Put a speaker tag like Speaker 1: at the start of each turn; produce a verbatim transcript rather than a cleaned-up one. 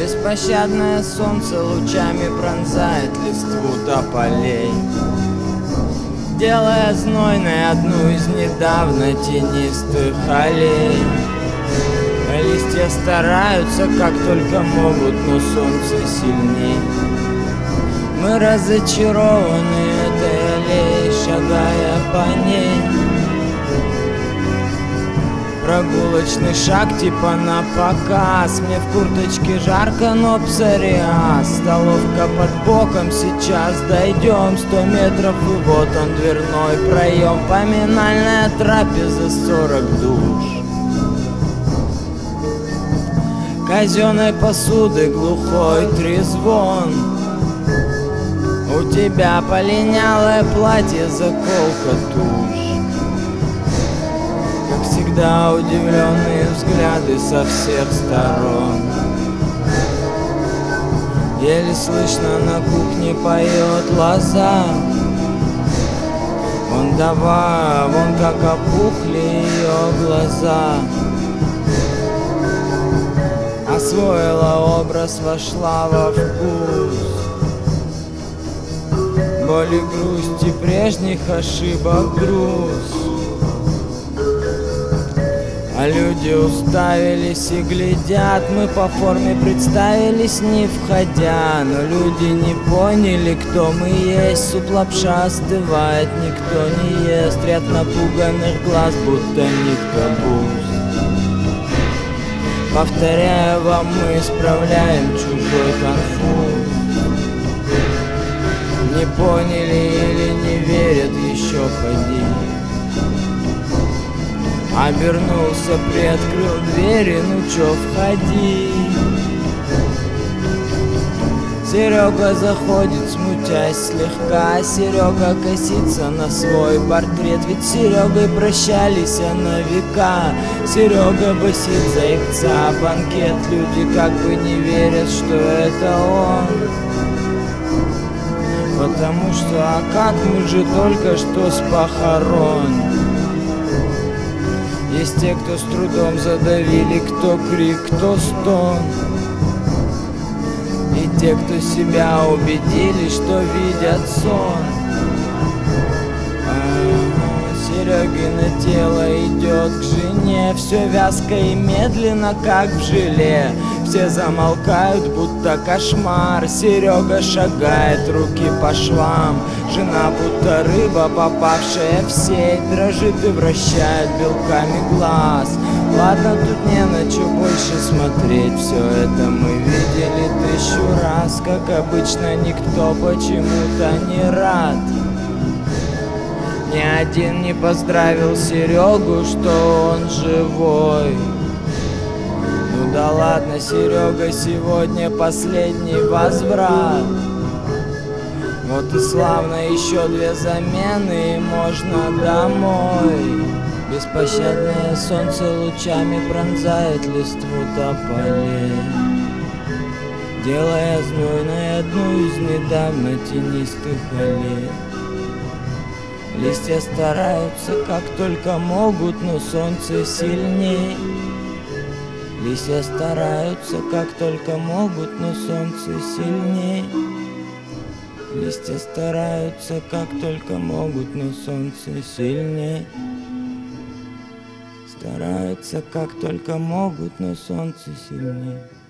Speaker 1: Беспощадное солнце лучами пронзает листву тополей, делая знойной одну из недавно тенистых аллей. Листья стараются как только могут, но солнце сильней. Мы разочарованы этой аллеей, шагая по ней. Прогулочный шаг типа на показ. Мне в курточке жарко, но псориаз. Столовка под боком, сейчас дойдем. Сто метров и вот он, дверной проем. Поминальная трапеза, сорок душ. Казенной посуды глухой трезвон. У тебя полинялое платье, заколка тушь. Как всегда удивленные взгляды со всех сторон. Еле слышно на кухне поет лоза. Вон давай, вон как опухли ее глаза. Освоила образ, вошла во вкус. Боли, грусти прежних ошибок груз. А люди уставились и глядят. Мы по форме представились, не входя. Но люди не поняли, кто мы есть. Суп, лапша остывает, никто не ест. Ряд напуганных глаз, будто нитка буз. Повторяя вам, мы исправляем чужой конфуз. Не поняли или не верят, еще поди. Обернулся, приоткрыл двери, ну чё, входи. Серега заходит, смутясь слегка. Серега косится на свой портрет. Ведь с Серегой прощались на века. Серега басит заикца банкет. Люди как бы не верят, что это он. Потому что, а как, мы же только что с похорон. Есть те, кто с трудом задавили, кто крик, кто стон. И те, кто себя убедили, что видят сон. Серегино тело идет к жене. Все вязко и медленно, как в желе. Все замолкают, будто кошмар. Серега шагает, руки по швам. Жена, будто рыба, попавшая в сеть, дрожит и вращает белками глаз. Ладно, тут не на что больше смотреть. Все это мы видели тысячу раз. Как обычно, никто почему-то не рад. Ни один не поздравил Серегу, что он живой. Ну да ладно, Серега, сегодня последний возврат. Вот и славно, еще две замены, и можно домой. Беспощадное солнце лучами пронзает листву тополей, делая знойной одну из недавно тенистых аллей. Листья стараются как только могут, но солнце сильней. Листья стараются как только могут, но солнце сильней. Листья стараются как только могут, но солнце сильней. Стараются как только могут, но солнце сильней.